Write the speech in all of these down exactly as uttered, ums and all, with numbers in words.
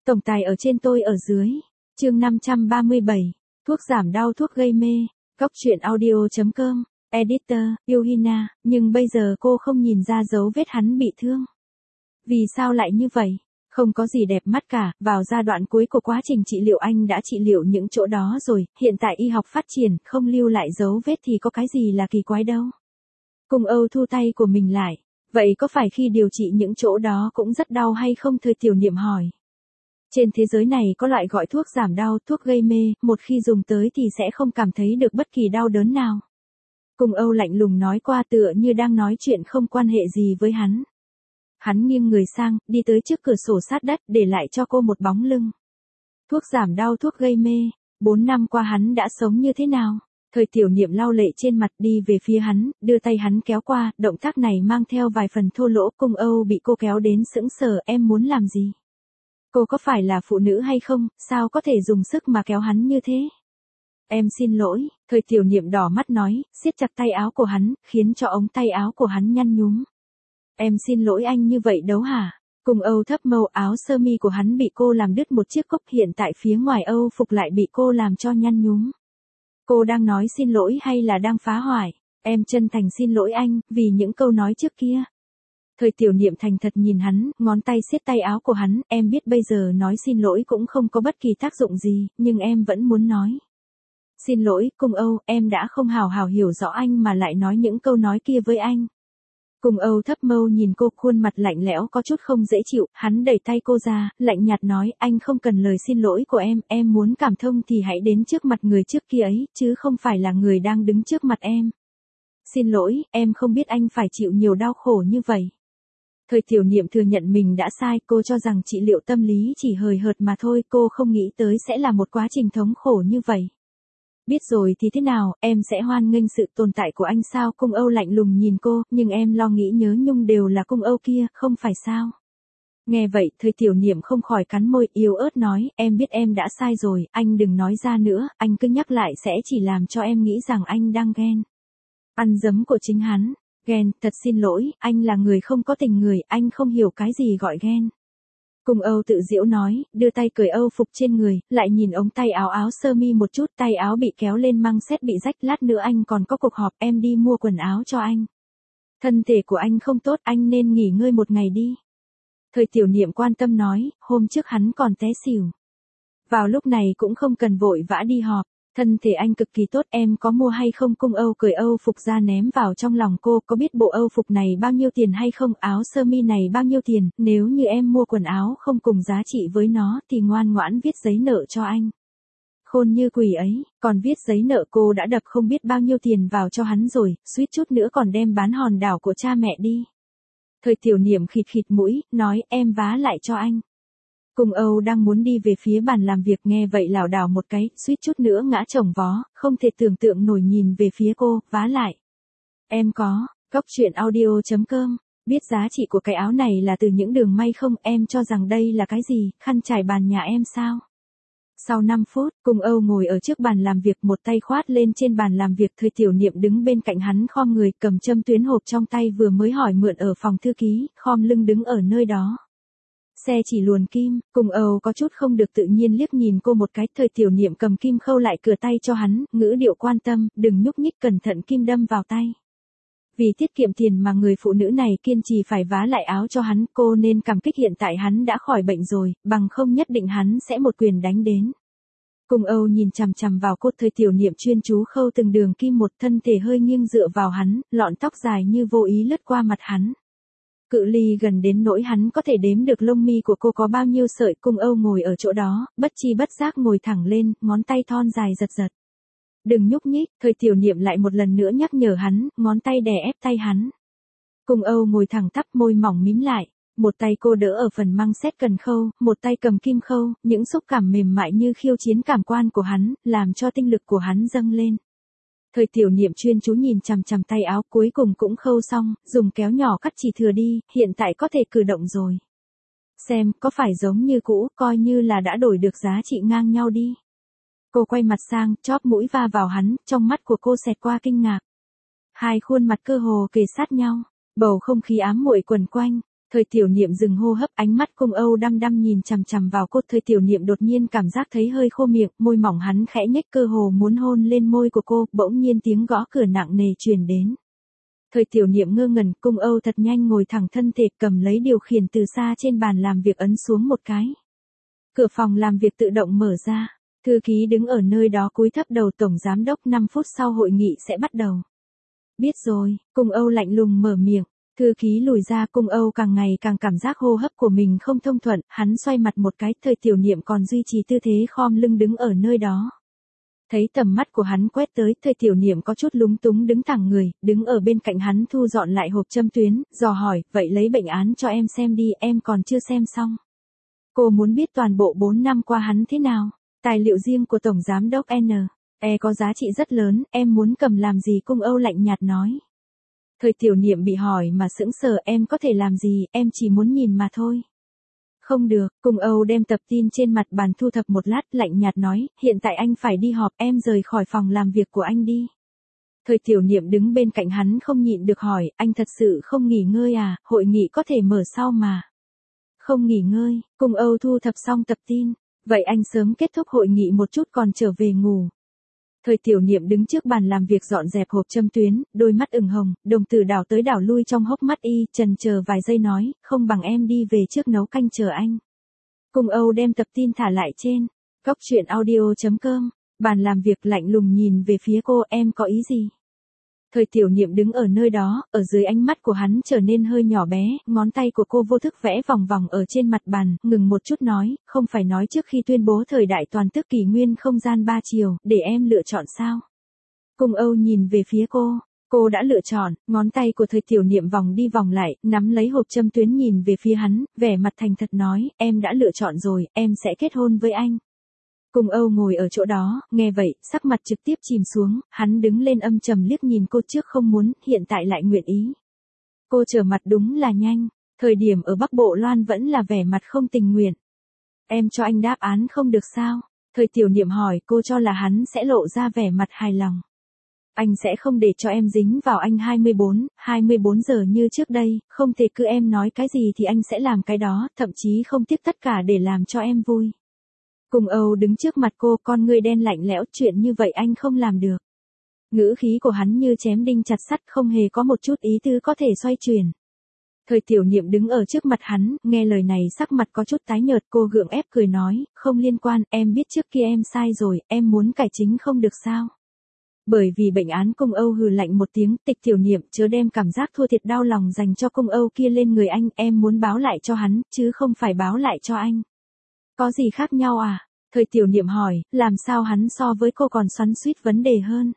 Tổng tài ở trên tôi ở dưới. Chương năm trăm ba mươi bảy. Thuốc giảm đau thuốc gây mê. Góc truyện audio chấm com. Editor, Yuhina, nhưng bây giờ cô không nhìn ra dấu vết hắn bị thương. Vì sao lại như vậy? Không có gì đẹp mắt cả, vào giai đoạn cuối của quá trình trị liệu anh đã trị liệu những chỗ đó rồi, hiện tại y học phát triển, không lưu lại dấu vết thì có cái gì là kỳ quái đâu. Cung Âu thu tay của mình lại. Vậy có phải khi điều trị những chỗ đó cũng rất đau hay không? Thời Tiểu Niệm hỏi. Trên thế giới này có loại gọi thuốc giảm đau, thuốc gây mê, một khi dùng tới thì sẽ không cảm thấy được bất kỳ đau đớn nào. Cung Âu lạnh lùng nói qua tựa như đang nói chuyện không quan hệ gì với hắn. Hắn nghiêng người sang, đi tới trước cửa sổ sát đất, để lại cho cô một bóng lưng. Thuốc giảm đau thuốc gây mê, bốn năm qua hắn đã sống như thế nào? Thời Tiểu Niệm lau lệ trên mặt đi về phía hắn, đưa tay hắn kéo qua, động tác này mang theo vài phần thô lỗ. Cung Âu bị cô kéo đến sững sờ, em muốn làm gì? Cô có phải là phụ nữ hay không, sao có thể dùng sức mà kéo hắn như thế? Em xin lỗi, Thời Tiểu Niệm đỏ mắt nói, siết chặt tay áo của hắn, khiến cho ống tay áo của hắn nhăn nhúm. Em xin lỗi anh như vậy đấu hả? Cung Âu thấp mâu, áo sơ mi của hắn bị cô làm đứt một chiếc cúc, hiện tại phía ngoài Âu phục lại bị cô làm cho nhăn nhúm. Cô đang nói xin lỗi hay là đang phá hoại? Em chân thành xin lỗi anh, vì những câu nói trước kia. Thời Tiểu Niệm thành thật nhìn hắn, ngón tay siết tay áo của hắn, em biết bây giờ nói xin lỗi cũng không có bất kỳ tác dụng gì, nhưng em vẫn muốn nói. Xin lỗi, Cung Âu, em đã không hào hào hiểu rõ anh mà lại nói những câu nói kia với anh. Cung Âu thấp mâu nhìn cô, khuôn mặt lạnh lẽo có chút không dễ chịu, hắn đẩy tay cô ra, lạnh nhạt nói, anh không cần lời xin lỗi của em, em muốn cảm thông thì hãy đến trước mặt người trước kia ấy, chứ không phải là người đang đứng trước mặt em. Xin lỗi, em không biết anh phải chịu nhiều đau khổ như vậy. Thời Tiểu Niệm thừa nhận mình đã sai, cô cho rằng trị liệu tâm lý chỉ hời hợt mà thôi, cô không nghĩ tới sẽ là một quá trình thống khổ như vậy. Biết rồi thì thế nào, em sẽ hoan nghênh sự tồn tại của anh sao? Cung Âu lạnh lùng nhìn cô, nhưng em lo nghĩ nhớ nhung đều là Cung Âu kia, không phải sao? Nghe vậy, Thời Tiểu Niệm không khỏi cắn môi, yếu ớt nói, em biết em đã sai rồi, anh đừng nói ra nữa, anh cứ nhắc lại sẽ chỉ làm cho em nghĩ rằng anh đang ghen. Ăn dấm của chính hắn, ghen, thật xin lỗi, anh là người không có tình người, anh không hiểu cái gì gọi ghen. Cung Âu tự giễu nói, đưa tay cởi Âu phục trên người, lại nhìn ống tay áo áo sơ mi một chút, tay áo bị kéo lên măng xét bị rách, lát nữa anh còn có cuộc họp, em đi mua quần áo cho anh. Thân thể của anh không tốt, anh nên nghỉ ngơi một ngày đi. Thời Tiểu Niệm quan tâm nói, hôm trước hắn còn té xỉu. Vào lúc này cũng không cần vội vã đi họp, thân thể anh cực kỳ tốt, em có mua hay không? Cung Âu cởi Âu phục ra ném vào trong lòng cô, có biết bộ Âu phục này bao nhiêu tiền hay không? Áo sơ mi này bao nhiêu tiền? Nếu như em mua quần áo không cùng giá trị với nó thì ngoan ngoãn viết giấy nợ cho anh. Khôn như quỷ ấy, còn viết giấy nợ cô đã đập không biết bao nhiêu tiền vào cho hắn rồi, suýt chút nữa còn đem bán hòn đảo của cha mẹ đi. Thời Tiểu Niệm khịt khịt mũi, nói em vá lại cho anh. Cung Âu đang muốn đi về phía bàn làm việc, nghe vậy lảo đảo một cái, suýt chút nữa ngã chồng vó, không thể tưởng tượng nổi nhìn về phía cô, vá lại. Em có, góc truyện audio chấm com, biết giá trị của cái áo này là từ những đường may không? Em cho rằng đây là cái gì, khăn trải bàn nhà em sao? Sau năm phút, Cung Âu ngồi ở trước bàn làm việc, một tay khoát lên trên bàn làm việc, Thời Tiểu Niệm đứng bên cạnh hắn khom người, cầm châm tuyến hộp trong tay vừa mới hỏi mượn ở phòng thư ký, khom lưng đứng ở nơi đó. Xe chỉ luồn kim, Cung Âu có chút không được tự nhiên liếc nhìn cô một cái, Thời Tiểu Niệm cầm kim khâu lại cửa tay cho hắn, ngữ điệu quan tâm, đừng nhúc nhích, cẩn thận kim đâm vào tay. Vì tiết kiệm tiền mà người phụ nữ này kiên trì phải vá lại áo cho hắn, cô nên cảm kích hiện tại hắn đã khỏi bệnh rồi, bằng không nhất định hắn sẽ một quyền đánh đến. Cung Âu nhìn chằm chằm vào cô, Thời Tiểu Niệm chuyên chú khâu từng đường kim một, thân thể hơi nghiêng dựa vào hắn, lọn tóc dài như vô ý lướt qua mặt hắn. Cự ly gần đến nỗi hắn có thể đếm được lông mi của cô có bao nhiêu sợi. Cung Âu ngồi ở chỗ đó, bất chi bất giác ngồi thẳng lên, ngón tay thon dài giật giật. Đừng nhúc nhích, Thời Tiểu Niệm lại một lần nữa nhắc nhở hắn, ngón tay đè ép tay hắn. Cung Âu ngồi thẳng tắp, môi mỏng mím lại, một tay cô đỡ ở phần măng xét cần khâu, một tay cầm kim khâu, những xúc cảm mềm mại như khiêu chiến cảm quan của hắn, làm cho tinh lực của hắn dâng lên. Thời Tiểu Niệm chuyên chú nhìn chằm chằm tay áo, cuối cùng cũng khâu xong, dùng kéo nhỏ cắt chỉ thừa đi, hiện tại có thể cử động rồi. Xem, có phải giống như cũ, coi như là đã đổi được giá trị ngang nhau đi. Cô quay mặt sang, chóp mũi va vào hắn, trong mắt của cô xẹt qua kinh ngạc. Hai khuôn mặt cơ hồ kề sát nhau, bầu không khí ám muội quẩn quanh. Thời tiểu niệm dừng hô hấp, ánh mắt Cung Âu đăm đăm nhìn chằm chằm vào cô. Thời tiểu niệm đột nhiên cảm giác thấy hơi khô miệng, môi mỏng hắn khẽ nhếch, cơ hồ muốn hôn lên môi của cô. Bỗng nhiên tiếng gõ cửa nặng nề truyền đến. Thời tiểu niệm ngơ ngẩn, Cung Âu thật nhanh ngồi thẳng thân thể, cầm lấy điều khiển từ xa trên bàn làm việc ấn xuống một cái. Cửa phòng làm việc tự động mở ra. Thư ký đứng ở nơi đó cúi thấp đầu. Tổng giám đốc, năm phút sau hội nghị sẽ bắt đầu. Biết rồi, Cung Âu lạnh lùng mở miệng. Thư ký lùi ra. Cung Âu càng ngày càng cảm giác hô hấp của mình không thông thuận, hắn xoay mặt một cái. Thời tiểu niệm còn duy trì tư thế khom lưng đứng ở nơi đó. Thấy tầm mắt của hắn quét tới, thời tiểu niệm có chút lúng túng đứng thẳng người, đứng ở bên cạnh hắn thu dọn lại hộp châm tuyến, dò hỏi, vậy lấy bệnh án cho em xem đi, em còn chưa xem xong. Cô muốn biết toàn bộ bốn năm qua hắn thế nào. Tài liệu riêng của Tổng Giám đốc N. E có giá trị rất lớn, em muốn cầm làm gì? Cung Âu lạnh nhạt nói. Thời tiểu niệm bị hỏi mà sững sờ, em có thể làm gì, em chỉ muốn nhìn mà thôi. Không được, Cung Âu đem tập tin trên mặt bàn thu thập một lát, lạnh nhạt nói, hiện tại anh phải đi họp, em rời khỏi phòng làm việc của anh đi. Thời tiểu niệm đứng bên cạnh hắn không nhịn được hỏi, anh thật sự không nghỉ ngơi à, hội nghị có thể mở sau mà. Không nghỉ ngơi, Cung Âu thu thập xong tập tin, vậy anh sớm kết thúc hội nghị một chút còn trở về ngủ. Thời tiểu niệm đứng trước bàn làm việc dọn dẹp hộp châm tuyến, đôi mắt ửng hồng, đồng tử đảo tới đảo lui trong hốc mắt y, chần chờ vài giây nói, không bằng em đi về trước nấu canh chờ anh. Cung Âu đem tập tin thả lại trên. Cóc truyện audio chấm com, bàn làm việc lạnh lùng nhìn về phía cô, em có ý gì? Thời tiểu niệm đứng ở nơi đó, ở dưới ánh mắt của hắn trở nên hơi nhỏ bé, ngón tay của cô vô thức vẽ vòng vòng ở trên mặt bàn, ngừng một chút nói, không phải nói trước khi tuyên bố thời đại toàn tức kỷ nguyên không gian ba chiều, để em lựa chọn sao? Cung Âu nhìn về phía cô, cô đã lựa chọn, ngón tay của thời tiểu niệm vòng đi vòng lại, nắm lấy hộp châm tuyến nhìn về phía hắn, vẻ mặt thành thật nói, em đã lựa chọn rồi, em sẽ kết hôn với anh. Cung Âu ngồi ở chỗ đó, nghe vậy, sắc mặt trực tiếp chìm xuống, hắn đứng lên âm trầm liếc nhìn cô, trước không muốn, hiện tại lại nguyện ý. Cô trở mặt đúng là nhanh, thời điểm ở Bắc Bộ Loan vẫn là vẻ mặt không tình nguyện. Em cho anh đáp án không được sao? Thời tiểu niệm hỏi, cô cho là hắn sẽ lộ ra vẻ mặt hài lòng. Anh sẽ không để cho em dính vào anh hai mươi bốn, hai mươi bốn giờ như trước đây, không thể cứ em nói cái gì thì anh sẽ làm cái đó, thậm chí không tiếc tất cả để làm cho em vui. Cung Âu đứng trước mặt cô, con ngươi đen lạnh lẽo, chuyện như vậy anh không làm được. Ngữ khí của hắn như chém đinh chặt sắt, không hề có một chút ý tứ có thể xoay chuyển. Thời tiểu niệm đứng ở trước mặt hắn, nghe lời này sắc mặt có chút tái nhợt, cô gượng ép cười nói, không liên quan, em biết trước kia em sai rồi, em muốn cải chính không được sao. Bởi vì bệnh án. Cung Âu hừ lạnh một tiếng, Tịch tiểu niệm chớ đem cảm giác thua thiệt đau lòng dành cho Cung Âu kia lên người anh, em muốn báo lại cho hắn, chứ không phải báo lại cho anh. Có gì khác nhau à? Thời tiểu niệm hỏi, làm sao hắn so với cô còn xoắn xuýt vấn đề hơn?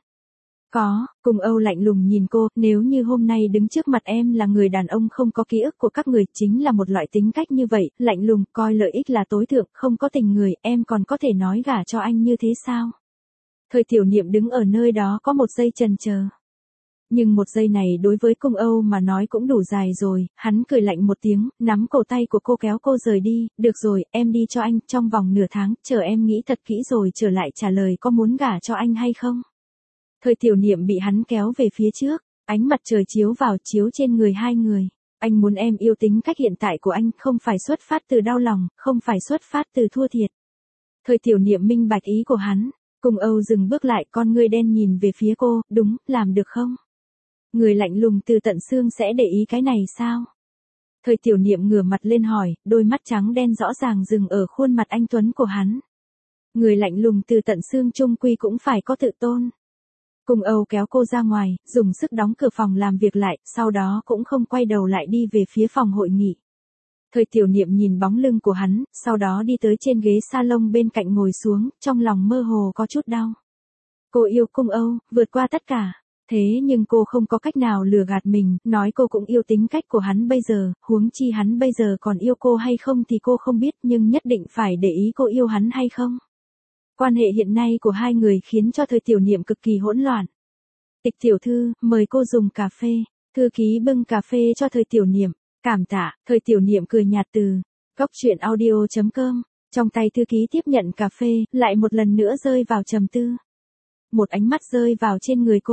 Có, Cung Âu lạnh lùng nhìn cô, nếu như hôm nay đứng trước mặt em là người đàn ông không có ký ức của các người, chính là một loại tính cách như vậy, lạnh lùng, coi lợi ích là tối thượng, không có tình người, em còn có thể nói gả cho anh như thế sao? Thời tiểu niệm đứng ở nơi đó có một giây chần chờ. Nhưng một giây này đối với Cung Âu mà nói cũng đủ dài rồi, hắn cười lạnh một tiếng, nắm cổ tay của cô kéo cô rời đi, được rồi, em đi cho anh, trong vòng nửa tháng, chờ em nghĩ thật kỹ rồi trở lại trả lời có muốn gả cho anh hay không. Thời tiểu niệm bị hắn kéo về phía trước, ánh mặt trời chiếu vào chiếu trên người hai người. Anh muốn em yêu tính cách hiện tại của anh, không phải xuất phát từ đau lòng, không phải xuất phát từ thua thiệt. Thời tiểu niệm minh bạch ý của hắn, Cung Âu dừng bước lại, con ngươi đen nhìn về phía cô, đúng, làm được không? Người lạnh lùng từ tận xương sẽ để ý cái này sao? Thời tiểu niệm ngửa mặt lên hỏi, đôi mắt trắng đen rõ ràng dừng ở khuôn mặt anh tuấn của hắn. Người lạnh lùng từ tận xương chung quy cũng phải có tự tôn. Cung Âu kéo cô ra ngoài, dùng sức đóng cửa phòng làm việc lại, sau đó cũng không quay đầu lại đi về phía phòng hội nghị. Thời tiểu niệm nhìn bóng lưng của hắn, sau đó đi tới trên ghế salon bên cạnh ngồi xuống, trong lòng mơ hồ có chút đau. Cô yêu Cung Âu, vượt qua tất cả. Thế nhưng cô không có cách nào lừa gạt mình, nói cô cũng yêu tính cách của hắn bây giờ, huống chi hắn bây giờ còn yêu cô hay không thì cô không biết, nhưng nhất định phải để ý cô yêu hắn hay không. Quan hệ hiện nay của hai người khiến cho thời tiểu niệm cực kỳ hỗn loạn. Tịch tiểu thư, mời cô dùng cà phê. Thư ký bưng cà phê cho thời tiểu niệm. Cảm tạ, thời tiểu niệm cười nhạt từ. Cóc truyện audio chấm com. Trong tay thư ký tiếp nhận cà phê, lại một lần nữa rơi vào trầm tư. Một ánh mắt rơi vào trên người cô.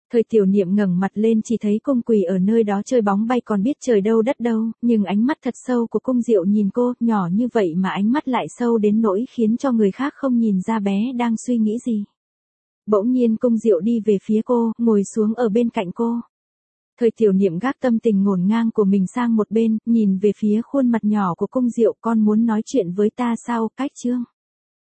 Thời tiểu niệm ngẩng mặt lên chỉ thấy cung quỳ ở nơi đó chơi bóng bay còn biết trời đâu đất đâu, nhưng ánh mắt thật sâu của cung Diệu nhìn cô, nhỏ như vậy mà ánh mắt lại sâu đến nỗi khiến cho người khác không nhìn ra bé đang suy nghĩ gì. Bỗng nhiên cung Diệu đi về phía cô, ngồi xuống ở bên cạnh cô. Thời tiểu niệm gác tâm tình ngổn ngang của mình sang một bên, nhìn về phía khuôn mặt nhỏ của cung Diệu, con muốn nói chuyện với ta sao, Cách Trương?